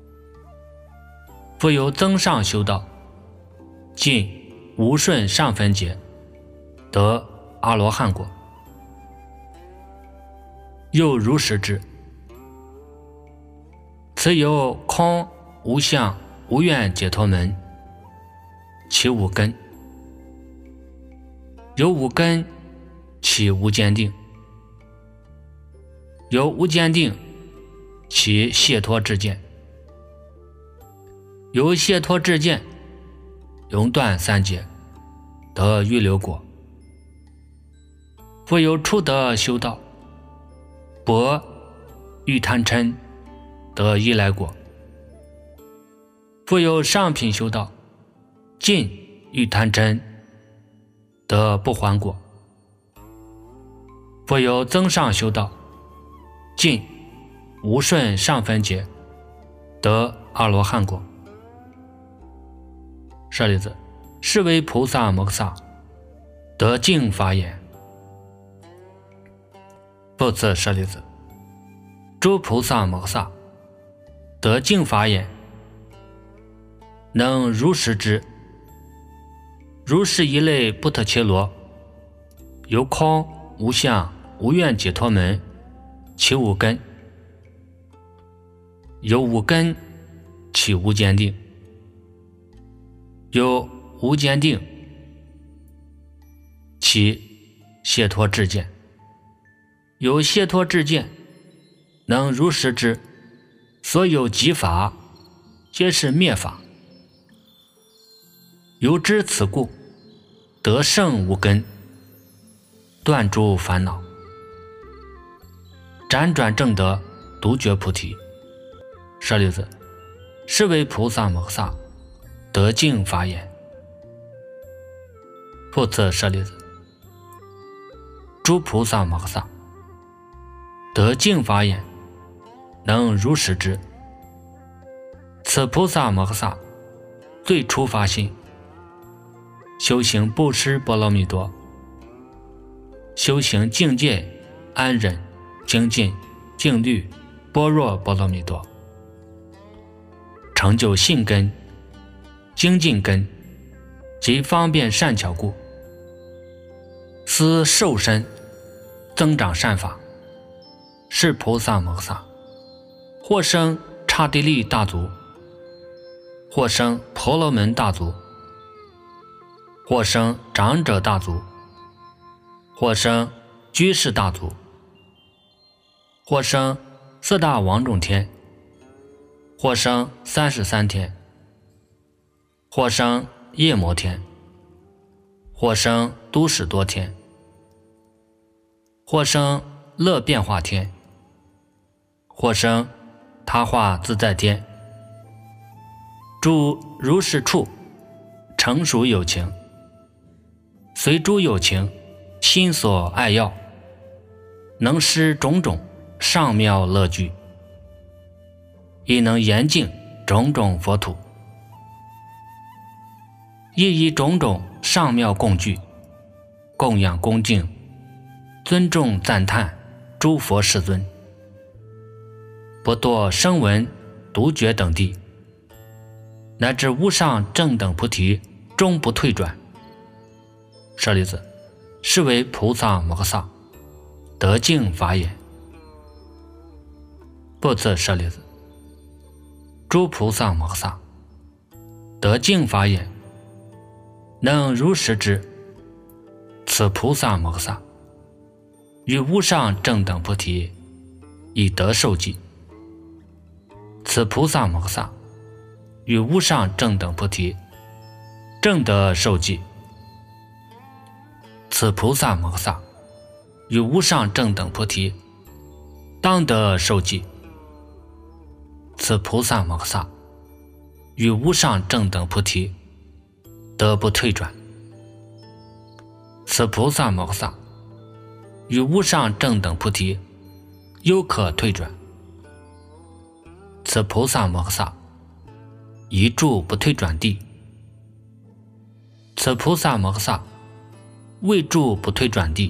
复有增上修道，尽无顺上分劫，得阿罗汉果。又如实之。此有空无相无愿解脱门，其五根。有五根，其无间定。有无间定，其解脱之见。有解脱之见，永断三劫，得预流果。复有初得修道，薄欲贪嗔，得依来果。复有上品修道，尽欲贪嗔，得不还果。复有增上修道，尽无顺上分劫，得阿罗汉果。舍利子，是为菩萨摩诃萨得净法眼。复次舍利子，诸菩萨摩诃萨得净法眼，能如实知。如是一类不特伽罗，有空无相无愿解脱门，其五根。有五根，其无间定。有无间定，其解脱之见。有解脱之见，能如实知。 所有集法皆是灭法，由知此故，得胜无根，断诸烦恼，辗转正得独觉菩提。舍利子，是为菩萨摩诃萨得净法眼。复次舍利子，诸菩萨摩诃萨得净法眼，能如实知。此菩萨摩诃萨最初发心，修行布施波罗蜜多，修行境界安忍精进静虑般若波罗蜜多，成就信根精进根及方便善巧故，思受身增长善法，是菩萨摩诃萨或生刹帝利大族，或生婆罗门大族，或生长者大族，或生居士大族，或生四大王种天，或生三十三天，或生夜摩天，或生都史多天，或生乐变化天，或生他化自在天。诸如是处，成熟有情，随诸有情心所爱要，能施种种上妙乐具，亦能严净种种佛土，亦以种种上妙供具供养恭敬尊重赞叹诸佛世尊，不堕声闻独觉等地，乃至无上正等菩提终不退转。舍利子，是为菩萨摩诃萨得净法眼。复次舍利子，诸菩萨摩诃萨得净法眼，能如实知。此菩萨摩诃萨于无上正等菩提已得受记。此菩萨摩诃萨与无上正等菩提正得受记。此菩萨摩诃萨与无上正等菩提当得受记。此菩萨摩诃萨与无上正等菩提得不退转。此菩萨摩诃萨与无上正等菩提犹可退转。此菩萨摩诃萨一住不退转地。此菩萨摩诃萨未住不退转地。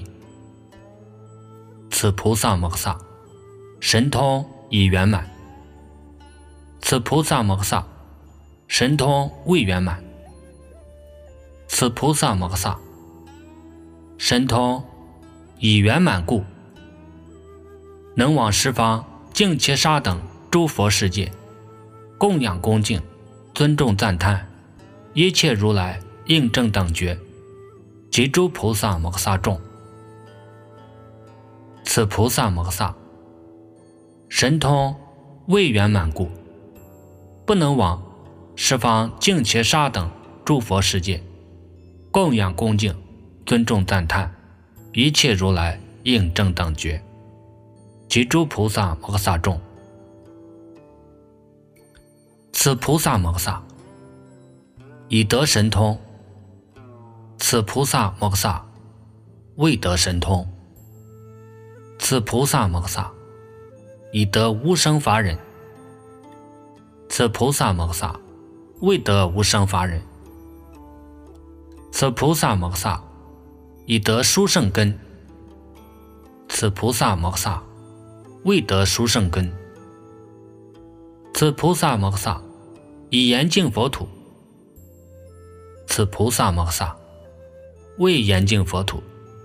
此菩萨摩诃萨神通已圆满。此菩萨摩诃萨神通未圆满。此菩萨摩诃萨神通已圆满故，能往十方净伽沙等诸佛世界供养恭敬尊重赞叹一切如来应正等觉及诸菩萨摩诃萨众。此菩萨摩诃萨神通未圆满故，不能往十方净伽沙等诸佛世界供养恭敬尊重赞叹一切如来应正等觉及诸菩萨摩诃萨众。此菩萨摩诃萨已得神通。此菩萨摩诃萨未得神通。此菩萨摩诃萨已得无生法忍。此菩萨摩诃萨未得无生法忍。此菩萨摩诃萨已得殊胜根。此菩萨摩诃萨未得殊胜根。此菩萨摩诃萨已严净佛土。此菩萨摩诃萨未严净佛土。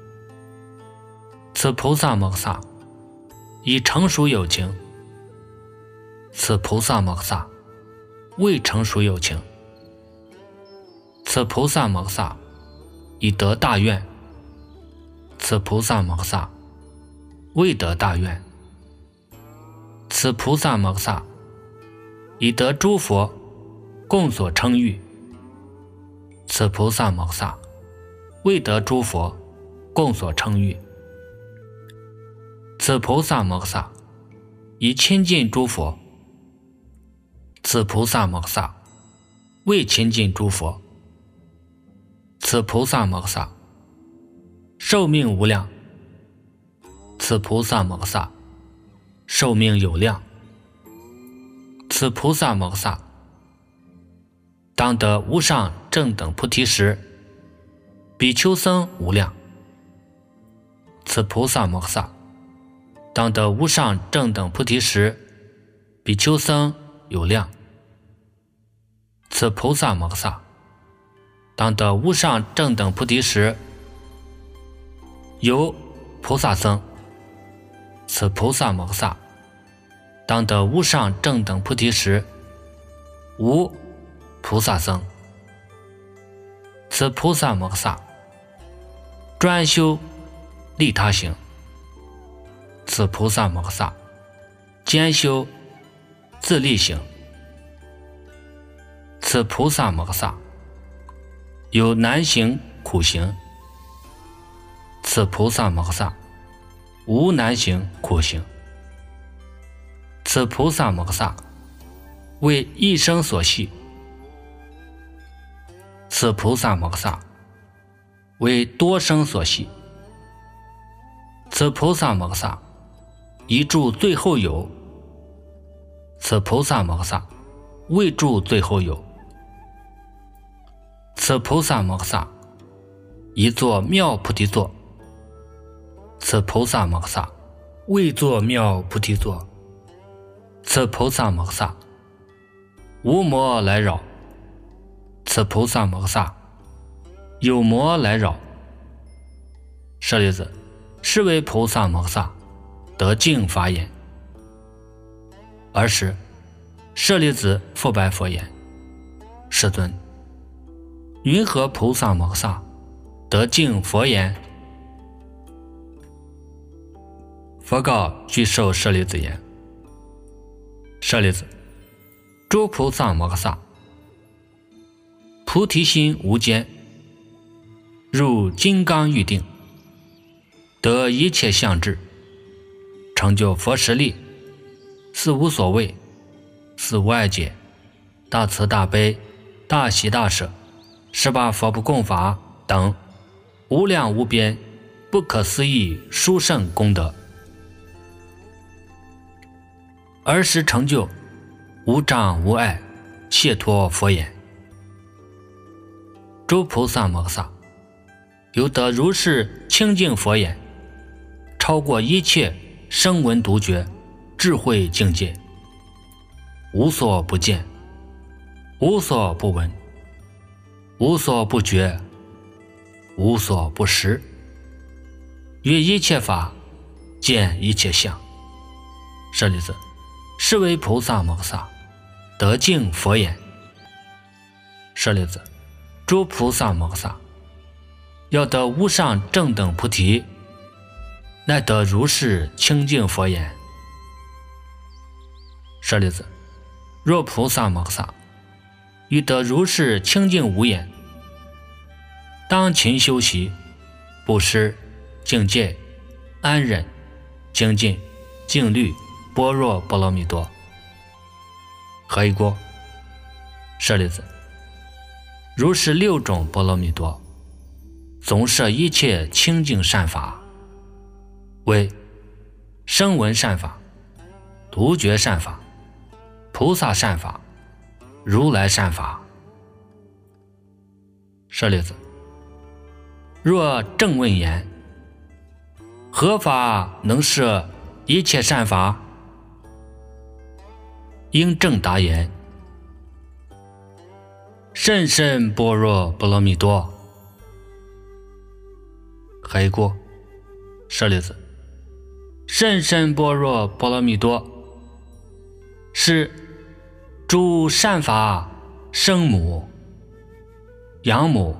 此菩萨摩诃萨已成熟有情。此菩萨摩诃萨未成熟有情。此菩萨摩诃萨已得大愿。此菩萨摩诃萨未得大愿。此菩萨摩诃萨以得诸佛共所称誉。此菩萨摩萨为得诸佛共所称誉。此菩萨摩萨以亲近诸佛。此菩萨摩萨为亲近诸佛。此菩萨摩萨寿命无量。此菩萨摩萨寿命有量。此菩萨摩萨当得无上正等菩提时，比丘僧无量。此菩萨摩萨当得无上正等菩提时，比丘僧有量。此菩萨摩萨当得无上正等菩提时，有菩萨僧。此菩萨摩萨当得无上正等菩提时，无菩萨僧。此菩萨摩萨专修利他行。此菩萨摩萨兼修自利行。此菩萨摩萨有难行苦行。此菩萨摩萨无难行苦行。此菩萨摩萨为一生所系。此菩萨摩萨为多生所系。此菩萨摩萨一住最后有。此菩萨摩萨未住最后有。此菩萨摩萨一作妙菩提座。此菩萨摩萨未作妙菩提座。此菩萨摩萨无魔来扰。此菩萨摩萨有魔来扰。舍利子，是为菩萨摩萨得净法眼。尔时舍利子复白佛言：世尊，云何菩萨摩萨得净佛眼？佛告具受舍利子言：舍利子，诸菩萨摩萨菩提心无间，入金刚喻定，得一切相智，成就佛实力，四无所谓，四无碍解，大慈大悲，大喜大舍，十八佛不共法等无量无边不可思议殊胜功德，而时成就无障无碍解脱佛眼。诸菩萨摩萨有得如是清净佛眼，超过一切声闻独觉智慧境界，无所不见，无所不闻，无所不觉，无所不识，于一切法见一切相。舍利子，是为菩萨摩萨得净佛眼。舍利子，诸菩萨摩萨要得无上正等菩提，乃得如是清净佛眼。舍利子，若菩萨摩萨欲得如是清净无眼，当勤修习布施、境界、安忍、精进、静虑、般若波罗蜜多。何以故？舍利子，如是六种波罗蜜多，总摄一切清净善法，为声闻善法、独觉善法、菩萨善法、如来善法。舍利子，若正问言，何法能摄一切善法？应正答言：甚深般若波罗蜜多。何以故？舍利子，甚深般若波罗蜜多是诸善法生母、养母，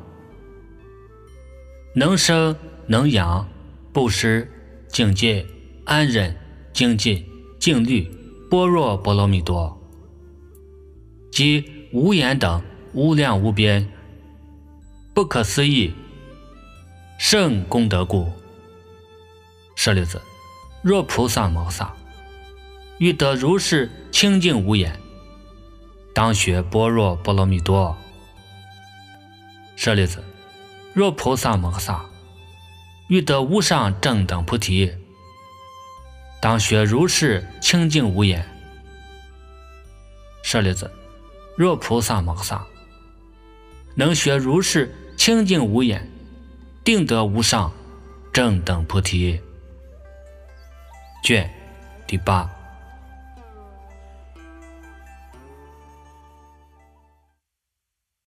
能生能养布施、境界、安忍、精进、静虑、般若波罗蜜多。 即无言等无量无边不可思议圣功德故。舍利子，若菩萨摩诃萨欲得如是清净无眼，当学般若波罗蜜多。舍利子，若菩萨摩诃萨欲得无上正等菩提，当学如是清净无眼。舍利子，若菩萨摩诃萨能学如是清净无眼，定得无上正等菩提。卷第八。